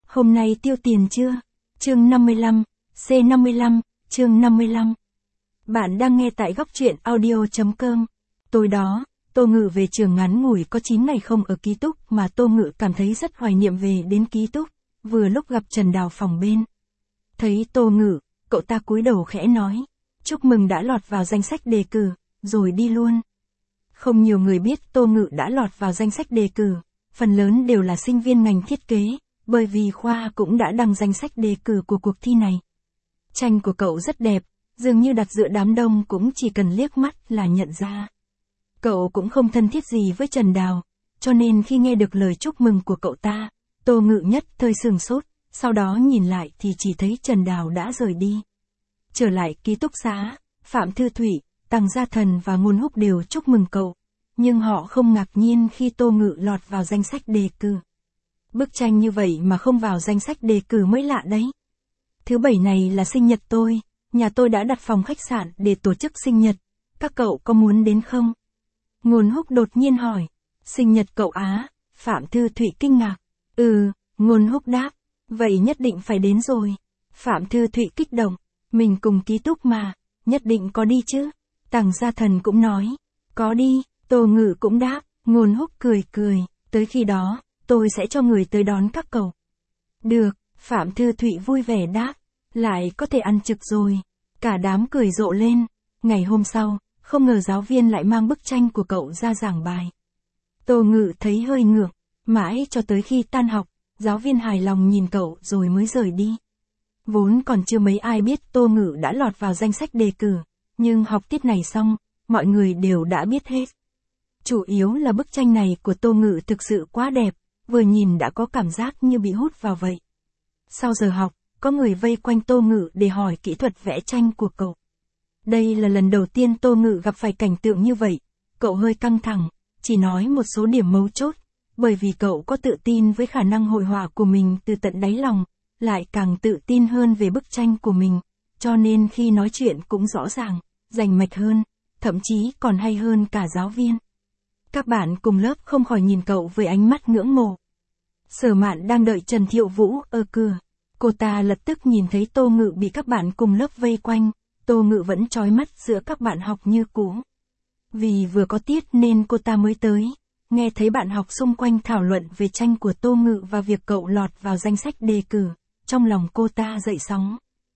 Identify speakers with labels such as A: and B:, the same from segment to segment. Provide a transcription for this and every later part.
A: Hôm nay tiêu tiền chưa? Chương 55, C55, chương 55. Bạn đang nghe tại góc truyện audio.com. Tối đó, Tô Ngự về trường ngắn ngủi có 9 ngày không ở ký túc mà Tô Ngự cảm thấy rất hoài niệm về đến ký túc, vừa lúc gặp Trần Đào phòng bên. Thấy Tô Ngự, cậu ta cúi đầu khẽ nói, chúc mừng đã lọt vào danh sách đề cử, rồi đi luôn. Không nhiều người biết Tô Ngự đã lọt vào danh sách đề cử, phần lớn đều là sinh viên ngành thiết kế, bởi vì khoa cũng đã đăng danh sách đề cử của cuộc thi này. Tranh của cậu rất đẹp, dường như đặt giữa đám đông cũng chỉ cần liếc mắt là nhận ra. Cậu cũng không thân thiết gì với Trần Đào, cho nên khi nghe được lời chúc mừng của cậu ta, Tô Ngự nhất thời sửng sốt, sau đó nhìn lại thì chỉ thấy Trần Đào đã rời đi. Trở lại ký túc xá, Phạm Thư Thủy, Tằng Gia Thần và Ngôn Húc đều chúc mừng cậu, nhưng họ không ngạc nhiên khi Tô Ngự lọt vào danh sách đề cử. Bức tranh như vậy mà không vào danh sách đề cử mới lạ đấy. Thứ Bảy này là sinh nhật tôi, nhà tôi đã đặt phòng khách sạn để tổ chức sinh nhật, các cậu có muốn đến không? Ngôn Húc đột nhiên hỏi, sinh nhật cậu á? Phạm Thư Thủy kinh ngạc. Ngôn Húc đáp, vậy nhất định phải đến rồi. Phạm Thư Thủy kích động, mình cùng ký túc mà, nhất định có đi chứ. Tằng Gia Thần cũng nói, có đi. Tô Ngự cũng đáp, Ngôn Húc cười cười, tới khi đó, tôi sẽ cho người tới đón các cậu. Được, Phạm Thư Thủy vui vẻ đáp, lại có thể ăn trực rồi. Cả đám cười rộ lên. Ngày hôm sau, không ngờ giáo viên lại mang bức tranh của cậu ra giảng bài. Tô Ngự thấy hơi ngượng, mãi cho tới khi tan học, giáo viên hài lòng nhìn cậu rồi mới rời đi. Vốn còn chưa mấy ai biết Tô Ngự đã lọt vào danh sách đề cử, nhưng học tiết này xong, mọi người đều đã biết hết. Chủ yếu là bức tranh này của Tô Ngự thực sự quá đẹp, vừa nhìn đã có cảm giác như bị hút vào vậy. Sau giờ học, có người vây quanh Tô Ngự để hỏi kỹ thuật vẽ tranh của cậu. Đây là lần đầu tiên Tô Ngự gặp phải cảnh tượng như vậy, cậu hơi căng thẳng, chỉ nói một số điểm mấu chốt, bởi vì cậu có tự tin với khả năng hội họa của mình từ tận đáy lòng, lại càng tự tin hơn về bức tranh của mình, cho nên khi nói chuyện cũng rõ ràng, rành mạch hơn, thậm chí còn hay hơn cả giáo viên. Các bạn cùng lớp không khỏi nhìn cậu với ánh mắt ngưỡng mộ. Sở Mạn đang đợi Trần Thiệu Vũ ở cửa. Cô ta lập tức nhìn thấy Tô Ngự bị các bạn cùng lớp vây quanh, Tô Ngự vẫn trói mắt giữa các bạn học như cũ. Vì vừa có tiết nên cô ta mới tới, nghe thấy bạn học xung quanh thảo luận về tranh của Tô Ngự và việc cậu lọt vào danh sách đề cử, trong lòng cô ta dậy sóng.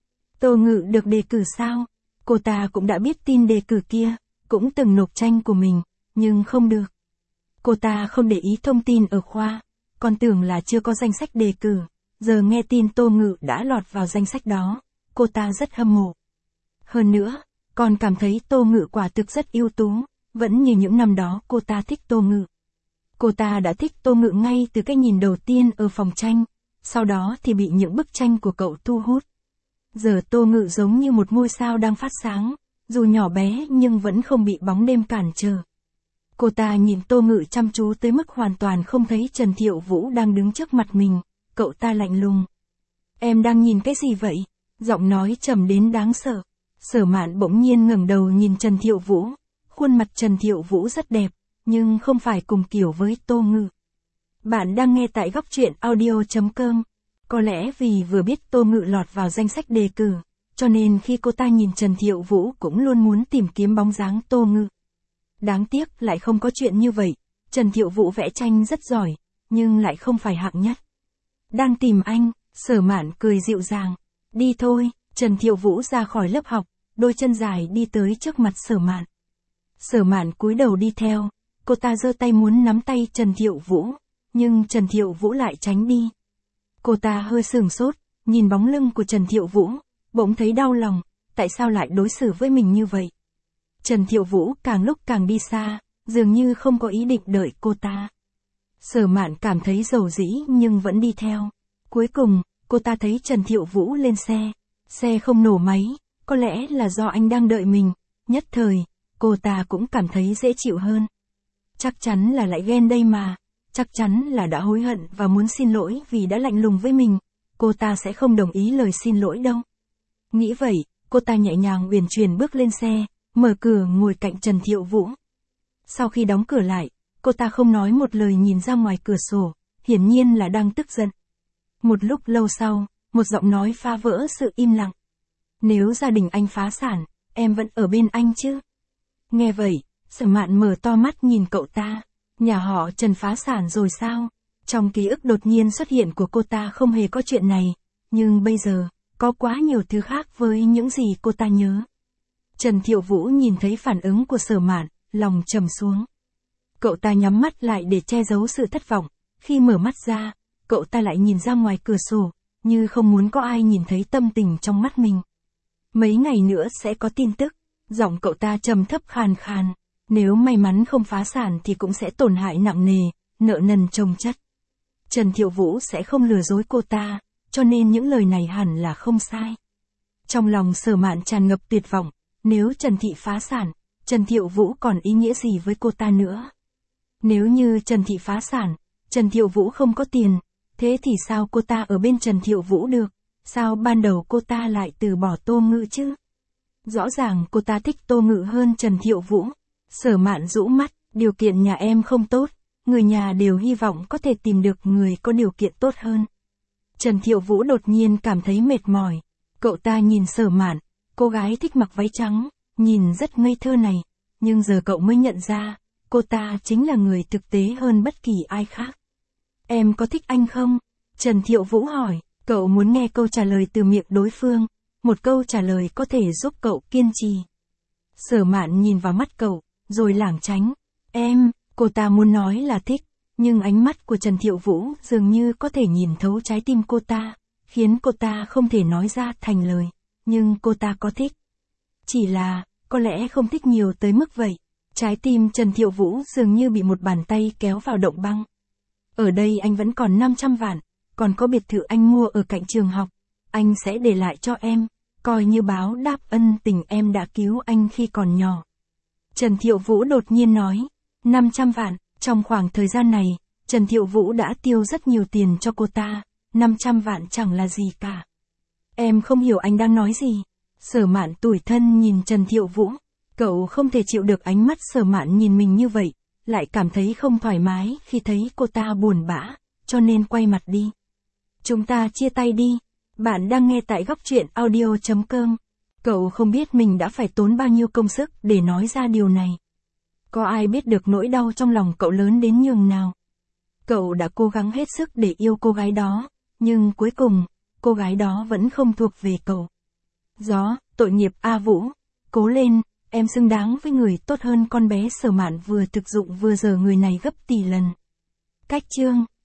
A: Tô Ngự được đề cử sao? Cô ta cũng đã biết tin đề cử kia, cũng từng nộp tranh của mình, nhưng không được. Cô ta không để ý thông tin ở khoa, còn tưởng là chưa có danh sách đề cử, giờ nghe tin Tô Ngự đã lọt vào danh sách đó, cô ta rất hâm mộ. Hơn nữa, còn cảm thấy Tô Ngự quả thực rất ưu tú, vẫn như những năm đó cô ta thích Tô Ngự. Cô ta đã thích Tô Ngự ngay từ cái nhìn đầu tiên ở phòng tranh, sau đó thì bị những bức tranh của cậu thu hút. Giờ Tô Ngự giống như một ngôi sao đang phát sáng, dù nhỏ bé nhưng vẫn không bị bóng đêm cản trở. Cô ta nhìn Tô Ngự chăm chú tới mức hoàn toàn không thấy Trần Thiệu Vũ đang đứng trước mặt mình, cậu ta lạnh lùng. Em đang nhìn cái gì vậy? Giọng nói trầm đến đáng sợ. Sở Mạn bỗng nhiên ngẩng đầu nhìn Trần Thiệu Vũ, khuôn mặt Trần Thiệu Vũ rất đẹp, nhưng không phải cùng kiểu với Tô Ngự. Bạn đang nghe tại góc truyện audio.com. Có lẽ vì vừa biết Tô Ngự lọt vào danh sách đề cử, cho nên khi cô ta nhìn Trần Thiệu Vũ cũng luôn muốn tìm kiếm bóng dáng Tô Ngự. Đáng tiếc lại không có chuyện như vậy, Trần Thiệu Vũ vẽ tranh rất giỏi, nhưng lại không phải hạng nhất. Đang tìm anh, Sở Mạn cười dịu dàng. Đi thôi, Trần Thiệu Vũ ra khỏi lớp học, đôi chân dài đi tới trước mặt Sở Mạn. Sở Mạn cúi đầu đi theo, cô ta giơ tay muốn nắm tay Trần Thiệu Vũ, nhưng Trần Thiệu Vũ lại tránh đi. Cô ta hơi sửng sốt, nhìn bóng lưng của Trần Thiệu Vũ, bỗng thấy đau lòng, tại sao lại đối xử với mình như vậy? Trần Thiệu Vũ càng lúc càng đi xa, dường như không có ý định đợi cô ta. Sở Mạn cảm thấy dầu dĩ nhưng vẫn đi theo. Cuối cùng, cô ta thấy Trần Thiệu Vũ lên xe. Xe không nổ máy, có lẽ là do anh đang đợi mình. Nhất thời, cô ta cũng cảm thấy dễ chịu hơn. Chắc chắn là lại ghen đây mà. Chắc chắn là đã hối hận và muốn xin lỗi vì đã lạnh lùng với mình. Cô ta sẽ không đồng ý lời xin lỗi đâu. Nghĩ vậy, cô ta nhẹ nhàng uyển chuyển bước lên xe, mở cửa ngồi cạnh Trần Thiệu Vũ. Sau khi đóng cửa lại, cô ta không nói một lời nhìn ra ngoài cửa sổ, hiển nhiên là đang tức giận. Một lúc lâu sau, một giọng nói phá vỡ sự im lặng. Nếu gia đình anh phá sản, em vẫn ở bên anh chứ? Nghe vậy, Sở Mạn mở to mắt nhìn cậu ta. Nhà họ Trần phá sản rồi sao? Trong ký ức đột nhiên xuất hiện của cô ta không hề có chuyện này. Nhưng bây giờ, có quá nhiều thứ khác với những gì cô ta nhớ. Trần Thiệu Vũ nhìn thấy phản ứng của Sở Mạn, lòng trầm xuống. Cậu ta nhắm mắt lại để che giấu sự thất vọng. Khi mở mắt ra, cậu ta lại nhìn ra ngoài cửa sổ, như không muốn có ai nhìn thấy tâm tình trong mắt mình. Mấy ngày nữa sẽ có tin tức. Giọng cậu ta trầm thấp khàn khàn. Nếu may mắn không phá sản thì cũng sẽ tổn hại nặng nề, nợ nần chồng chất. Trần Thiệu Vũ sẽ không lừa dối cô ta, cho nên những lời này hẳn là không sai. Trong lòng Sở Mạn tràn ngập tuyệt vọng. Nếu Trần Thị phá sản, Trần Thiệu Vũ còn ý nghĩa gì với cô ta nữa? Nếu như Trần Thị phá sản, Trần Thiệu Vũ không có tiền, thế thì sao cô ta ở bên Trần Thiệu Vũ được? Sao ban đầu cô ta lại từ bỏ Tô Ngự chứ? Rõ ràng cô ta thích Tô Ngự hơn Trần Thiệu Vũ. Sở Mạn rũ mắt, điều kiện nhà em không tốt, người nhà đều hy vọng có thể tìm được người có điều kiện tốt hơn. Trần Thiệu Vũ đột nhiên cảm thấy mệt mỏi. Cậu ta nhìn Sở Mạn, cô gái thích mặc váy trắng, nhìn rất ngây thơ này, nhưng giờ cậu mới nhận ra, cô ta chính là người thực tế hơn bất kỳ ai khác. Em có thích anh không? Trần Thiệu Vũ hỏi, cậu muốn nghe câu trả lời từ miệng đối phương, một câu trả lời có thể giúp cậu kiên trì. Sở Mạn nhìn vào mắt cậu, rồi lảng tránh. Cô ta muốn nói là thích, nhưng ánh mắt của Trần Thiệu Vũ dường như có thể nhìn thấu trái tim cô ta, khiến cô ta không thể nói ra thành lời, nhưng cô ta có thích. Chỉ là, có lẽ không thích nhiều tới mức vậy. Trái tim Trần Thiệu Vũ dường như bị một bàn tay kéo vào động băng. Ở đây anh vẫn còn 500 vạn, còn có biệt thự anh mua ở cạnh trường học, anh sẽ để lại cho em, coi như báo đáp ân tình em đã cứu anh khi còn nhỏ. Trần Thiệu Vũ đột nhiên nói, 500 vạn, trong khoảng thời gian này, Trần Thiệu Vũ đã tiêu rất nhiều tiền cho cô ta, 500 vạn chẳng là gì cả. Em không hiểu anh đang nói gì. Sở Mạn tủi thân nhìn Trần Thiệu Vũ, cậu không thể chịu được ánh mắt Sở Mạn nhìn mình như vậy, lại cảm thấy không thoải mái khi thấy cô ta buồn bã, cho nên quay mặt đi. Chúng ta chia tay đi. Bạn đang nghe tại góc truyện audio.com. Cậu không biết mình đã phải tốn bao nhiêu công sức để nói ra điều này. Có ai biết được nỗi đau trong lòng cậu lớn đến nhường nào? Cậu đã cố gắng hết sức để yêu cô gái đó, nhưng cuối cùng, cô gái đó vẫn không thuộc về cậu. Tội nghiệp A Vũ, cố lên, em xứng đáng với người tốt hơn. Con bé Sở Mạn vừa thực dụng vừa giờ người này gấp tỷ lần. Cách chương